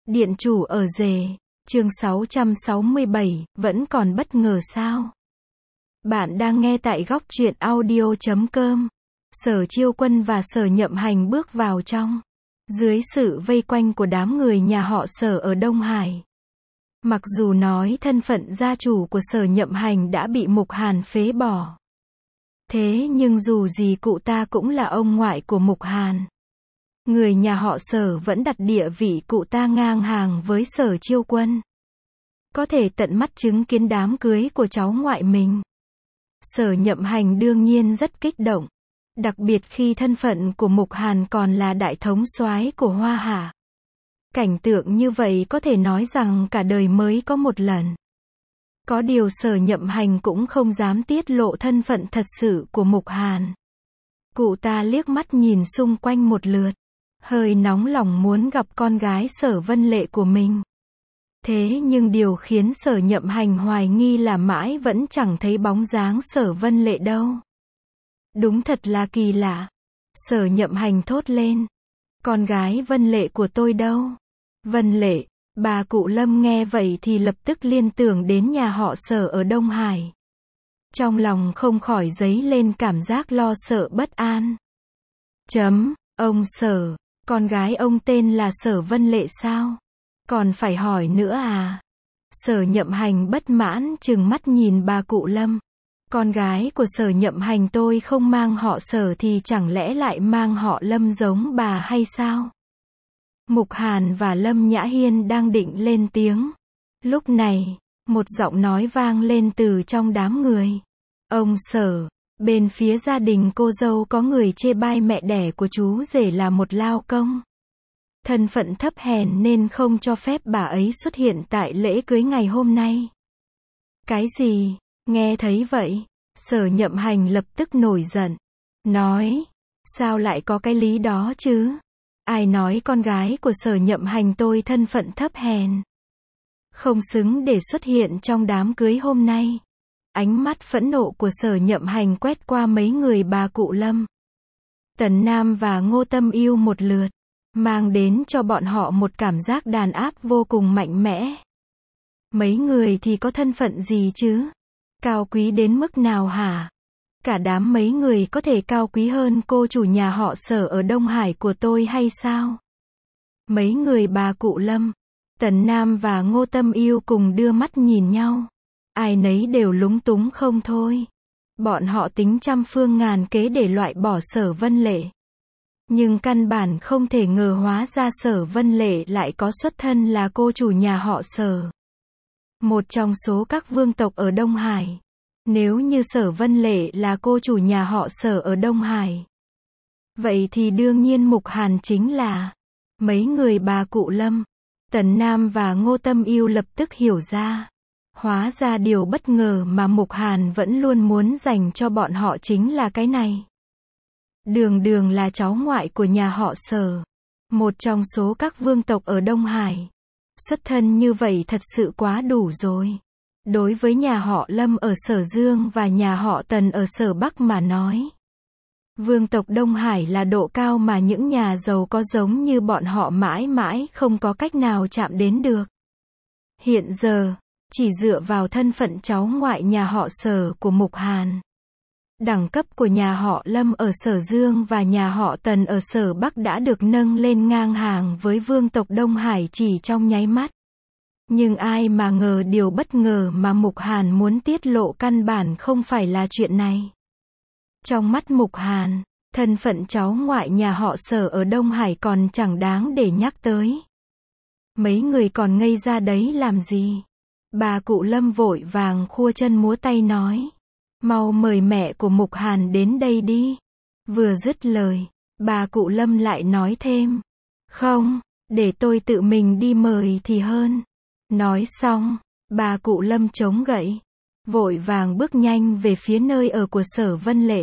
Điện chủ ở rể, chương 667, vẫn còn bất ngờ sao? Bạn đang nghe tại góc truyện audio.com. Sở Chiêu Quân và Sở Nhậm Hành bước vào trong. Dưới sự vây quanh của đám người nhà họ Sở ở Đông Hải. Mặc dù nói thân phận gia chủ của Sở Nhậm Hành đã bị Mục Hàn phế bỏ. Thế nhưng dù gì cụ ta cũng là ông ngoại của Mục Hàn. Người nhà họ Sở vẫn đặt địa vị cụ ta ngang hàng với Sở Chiêu Quân. Có thể tận mắt chứng kiến đám cưới của cháu ngoại mình. Sở Nhậm Hành đương nhiên rất kích động. Đặc biệt khi thân phận của Mục Hàn còn là đại thống soái của Hoa Hạ. Cảnh tượng như vậy có thể nói rằng cả đời mới có một lần. Có điều Sở Nhậm Hành cũng không dám tiết lộ thân phận thật sự của Mục Hàn. Cụ ta liếc mắt nhìn xung quanh một lượt. Hơi nóng lòng muốn gặp con gái Sở Vân Lệ của mình. Thế nhưng điều khiến Sở Nhậm Hành hoài nghi là mãi vẫn chẳng thấy bóng dáng Sở Vân Lệ đâu. Đúng thật là kỳ lạ. Sở Nhậm Hành thốt lên. Con gái Vân Lệ của tôi đâu? Vân Lệ, bà cụ Lâm nghe vậy thì lập tức liên tưởng đến nhà họ Sở ở Đông Hải. Trong lòng không khỏi dấy lên cảm giác lo sợ bất an. Ông Sở, con gái ông tên là Sở Vân Lệ sao? Còn phải hỏi nữa à? Sở Nhậm Hành bất mãn trừng mắt nhìn bà cụ Lâm. Con gái của Sở Nhậm Hành tôi không mang họ Sở thì chẳng lẽ lại mang họ Lâm giống bà hay sao? Mục Hàn và Lâm Nhã Hiên đang định lên tiếng. Lúc này, một giọng nói vang lên từ trong đám người. Ông Sở, bên phía gia đình cô dâu có người chê bai mẹ đẻ của chú rể là một lao công. Thân phận thấp hèn nên không cho phép bà ấy xuất hiện tại lễ cưới ngày hôm nay. Cái gì? Nghe thấy vậy, Sở Nhậm Hành lập tức nổi giận. Nói, sao lại có cái lý đó chứ? Ai nói con gái của Sở Nhậm Hành tôi thân phận thấp hèn? Không xứng để xuất hiện trong đám cưới hôm nay. Ánh mắt phẫn nộ của Sở Nhậm Hành quét qua mấy người bà cụ Lâm, Tần Nam và Ngô Tâm Yêu một lượt, mang đến cho bọn họ một cảm giác đàn áp vô cùng mạnh mẽ. Mấy người thì có thân phận gì chứ? Cao quý đến mức nào hả? Cả đám mấy người có thể cao quý hơn cô chủ nhà họ Sở ở Đông Hải của tôi hay sao? Mấy người bà cụ Lâm, Tần Nam và Ngô Tâm Yêu cùng đưa mắt nhìn nhau. Ai nấy đều lúng túng không thôi. Bọn họ tính trăm phương ngàn kế để loại bỏ Sở Vân Lệ. Nhưng căn bản không thể ngờ hóa ra Sở Vân Lệ lại có xuất thân là cô chủ nhà họ Sở. Một trong số các vương tộc ở Đông Hải. Nếu như Sở Vân Lệ là cô chủ nhà họ Sở ở Đông Hải, vậy thì đương nhiên Mục Hàn chính là. Mấy người bà cụ Lâm, Tần Nam và Ngô Tâm Yêu lập tức hiểu ra. Hóa ra điều bất ngờ mà Mục Hàn vẫn luôn muốn dành cho bọn họ chính là cái này. Đường Đường là cháu ngoại của nhà họ Sở, một trong số các vương tộc ở Đông Hải. Xuất thân như vậy thật sự quá đủ rồi. Đối với nhà họ Lâm ở Sở Dương và nhà họ Tần ở Sở Bắc mà nói, vương tộc Đông Hải là độ cao mà những nhà giàu có giống như bọn họ mãi mãi không có cách nào chạm đến được. Hiện giờ, chỉ dựa vào thân phận cháu ngoại nhà họ Sở của Mục Hàn, đẳng cấp của nhà họ Lâm ở Sở Dương và nhà họ Tần ở Sở Bắc đã được nâng lên ngang hàng với vương tộc Đông Hải chỉ trong nháy mắt. Nhưng ai mà ngờ điều bất ngờ mà Mục Hàn muốn tiết lộ căn bản không phải là chuyện này. Trong mắt Mục Hàn, thân phận cháu ngoại nhà họ Sở ở Đông Hải còn chẳng đáng để nhắc tới. Mấy người còn ngây ra đấy làm gì? Bà cụ Lâm vội vàng khua chân múa tay nói. Mau mời mẹ của Mục Hàn đến đây đi. Vừa dứt lời, bà cụ Lâm lại nói thêm. Không, để tôi tự mình đi mời thì hơn. Nói xong, bà cụ Lâm chống gậy, vội vàng bước nhanh về phía nơi ở của Sở Vân Lệ.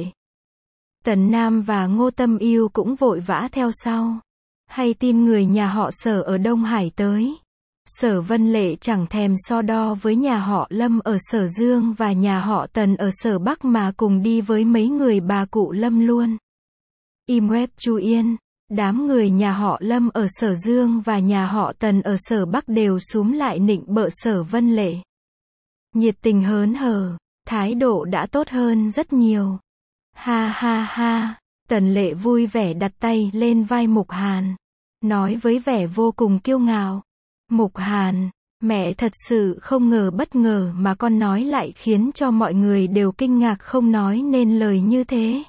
Tần Nam và Ngô Tâm Yêu cũng vội vã theo sau. Hay tin người nhà họ Sở ở Đông Hải tới. Sở Vân Lệ chẳng thèm so đo với nhà họ Lâm ở Sở Dương và nhà họ Tần ở Sở Bắc mà cùng đi với mấy người bà cụ Lâm luôn. Im web Chu Yên, Đám người nhà họ Lâm ở Sở Dương và nhà họ Tần ở Sở Bắc đều xúm lại nịnh bợ Sở Vân Lệ. Nhiệt tình hớn hở, thái độ đã tốt hơn rất nhiều. Ha ha ha, Tần Lệ vui vẻ đặt tay lên vai Mục Hàn, nói với vẻ vô cùng kiêu ngạo. Mục Hàn, mẹ thật sự không ngờ, bất ngờ mà con nói lại khiến cho mọi người đều kinh ngạc không nói nên lời như thế.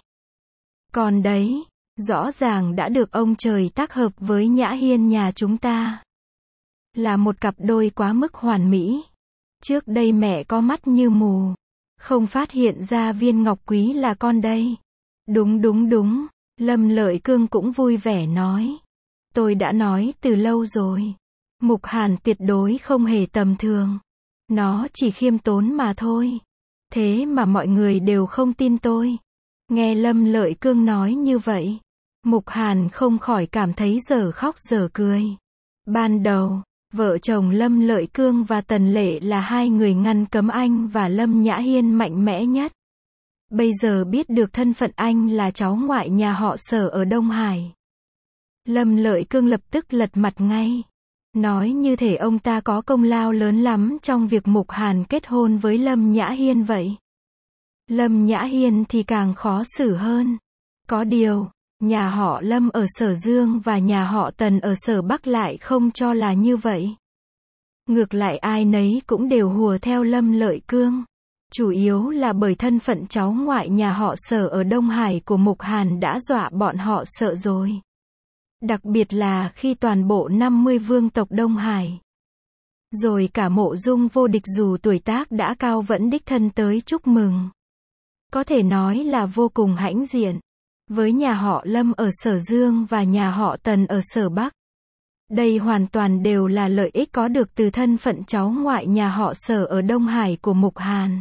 Còn đấy, rõ ràng đã được ông trời tác hợp với Nhã Hiên nhà chúng ta. Là một cặp đôi quá mức hoàn mỹ. Trước đây mẹ có mắt như mù, không phát hiện ra viên ngọc quý là con đây. Đúng đúng đúng, Lâm Lợi Cương cũng vui vẻ nói. Tôi đã nói từ lâu rồi. Mục Hàn tuyệt đối không hề tầm thường. Nó chỉ khiêm tốn mà thôi. Thế mà mọi người đều không tin tôi. Nghe Lâm Lợi Cương nói như vậy, Mục Hàn không khỏi cảm thấy dở khóc dở cười. Ban đầu, vợ chồng Lâm Lợi Cương và Tần Lệ là hai người ngăn cấm anh và Lâm Nhã Hiên mạnh mẽ nhất. Bây giờ biết được thân phận anh là cháu ngoại nhà họ Sở ở Đông Hải, Lâm Lợi Cương lập tức lật mặt ngay. Nói như thể ông ta có công lao lớn lắm trong việc Mục Hàn kết hôn với Lâm Nhã Hiên vậy. Lâm Nhã Hiên thì càng khó xử hơn. Có điều, nhà họ Lâm ở Sở Dương và nhà họ Tần ở Sở Bắc lại không cho là như vậy. Ngược lại ai nấy cũng đều hùa theo Lâm Lợi Cương. Chủ yếu là bởi thân phận cháu ngoại nhà họ Sở ở Đông Hải của Mục Hàn đã dọa bọn họ sợ rồi. Đặc biệt là khi toàn bộ 50 vương tộc Đông Hải, rồi cả Mộ Dung Vô Địch dù tuổi tác đã cao vẫn đích thân tới chúc mừng. Có thể nói là vô cùng hãnh diện. Với nhà họ Lâm ở Sở Dương và nhà họ Tần ở Sở Bắc, đây hoàn toàn đều là lợi ích có được từ thân phận cháu ngoại nhà họ Sở ở Đông Hải của Mục Hàn.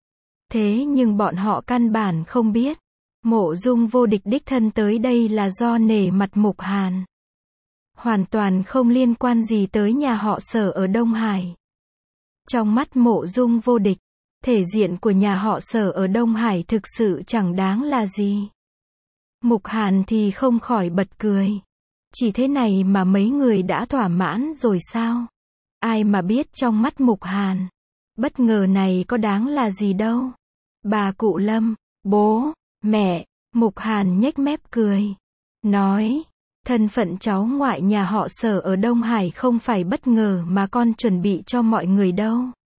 Thế nhưng bọn họ căn bản không biết, Mộ Dung Vô Địch đích thân tới đây là do nể mặt Mục Hàn. Hoàn toàn không liên quan gì tới nhà họ Sở ở Đông Hải. Trong mắt Mộ Dung Vô Địch, thể diện của nhà họ Sở ở Đông Hải thực sự chẳng đáng là gì. Mục Hàn thì không khỏi bật cười. Chỉ thế này mà mấy người đã thỏa mãn rồi sao? Ai mà biết trong mắt Mục Hàn, bất ngờ này có đáng là gì đâu. Bà cụ Lâm, bố, mẹ, Mục Hàn nhếch mép cười. Nói, thân phận cháu ngoại nhà họ Sở ở Đông Hải không phải bất ngờ mà con chuẩn bị cho mọi người đâu.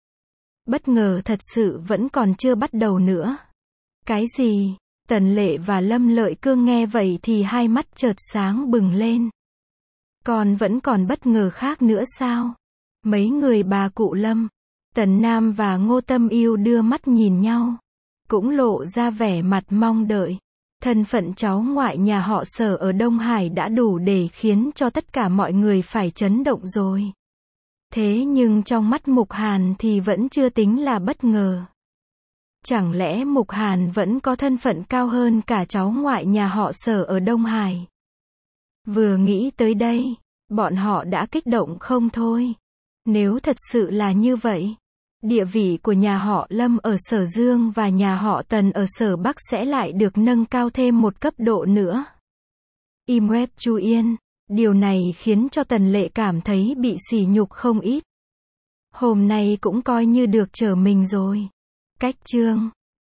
Bất ngờ thật sự vẫn còn chưa bắt đầu nữa. Cái gì? Tần Lệ và Lâm Lợi Cương nghe vậy thì hai mắt chợt sáng bừng lên. Còn vẫn còn bất ngờ khác nữa sao? Mấy người bà cụ Lâm, Tần Nam và Ngô Tâm Yêu đưa mắt nhìn nhau, cũng lộ ra vẻ mặt mong đợi. Thân phận cháu ngoại nhà họ Sở ở Đông Hải đã đủ để khiến cho tất cả mọi người phải chấn động rồi. Thế nhưng trong mắt Mục Hàn thì vẫn chưa tính là bất ngờ. Chẳng lẽ Mục Hàn vẫn có thân phận cao hơn cả cháu ngoại nhà họ Sở ở Đông Hải? Vừa nghĩ tới đây, bọn họ đã kích động không thôi. Nếu thật sự là như vậy, địa vị của nhà họ Lâm ở Sở Dương và nhà họ Tần ở Sở Bắc sẽ lại được nâng cao thêm một cấp độ nữa. Im web Chu Yên, điều này khiến cho Tần Lệ cảm thấy bị sỉ nhục không ít. Hôm nay cũng coi như được trở mình rồi. Cách chương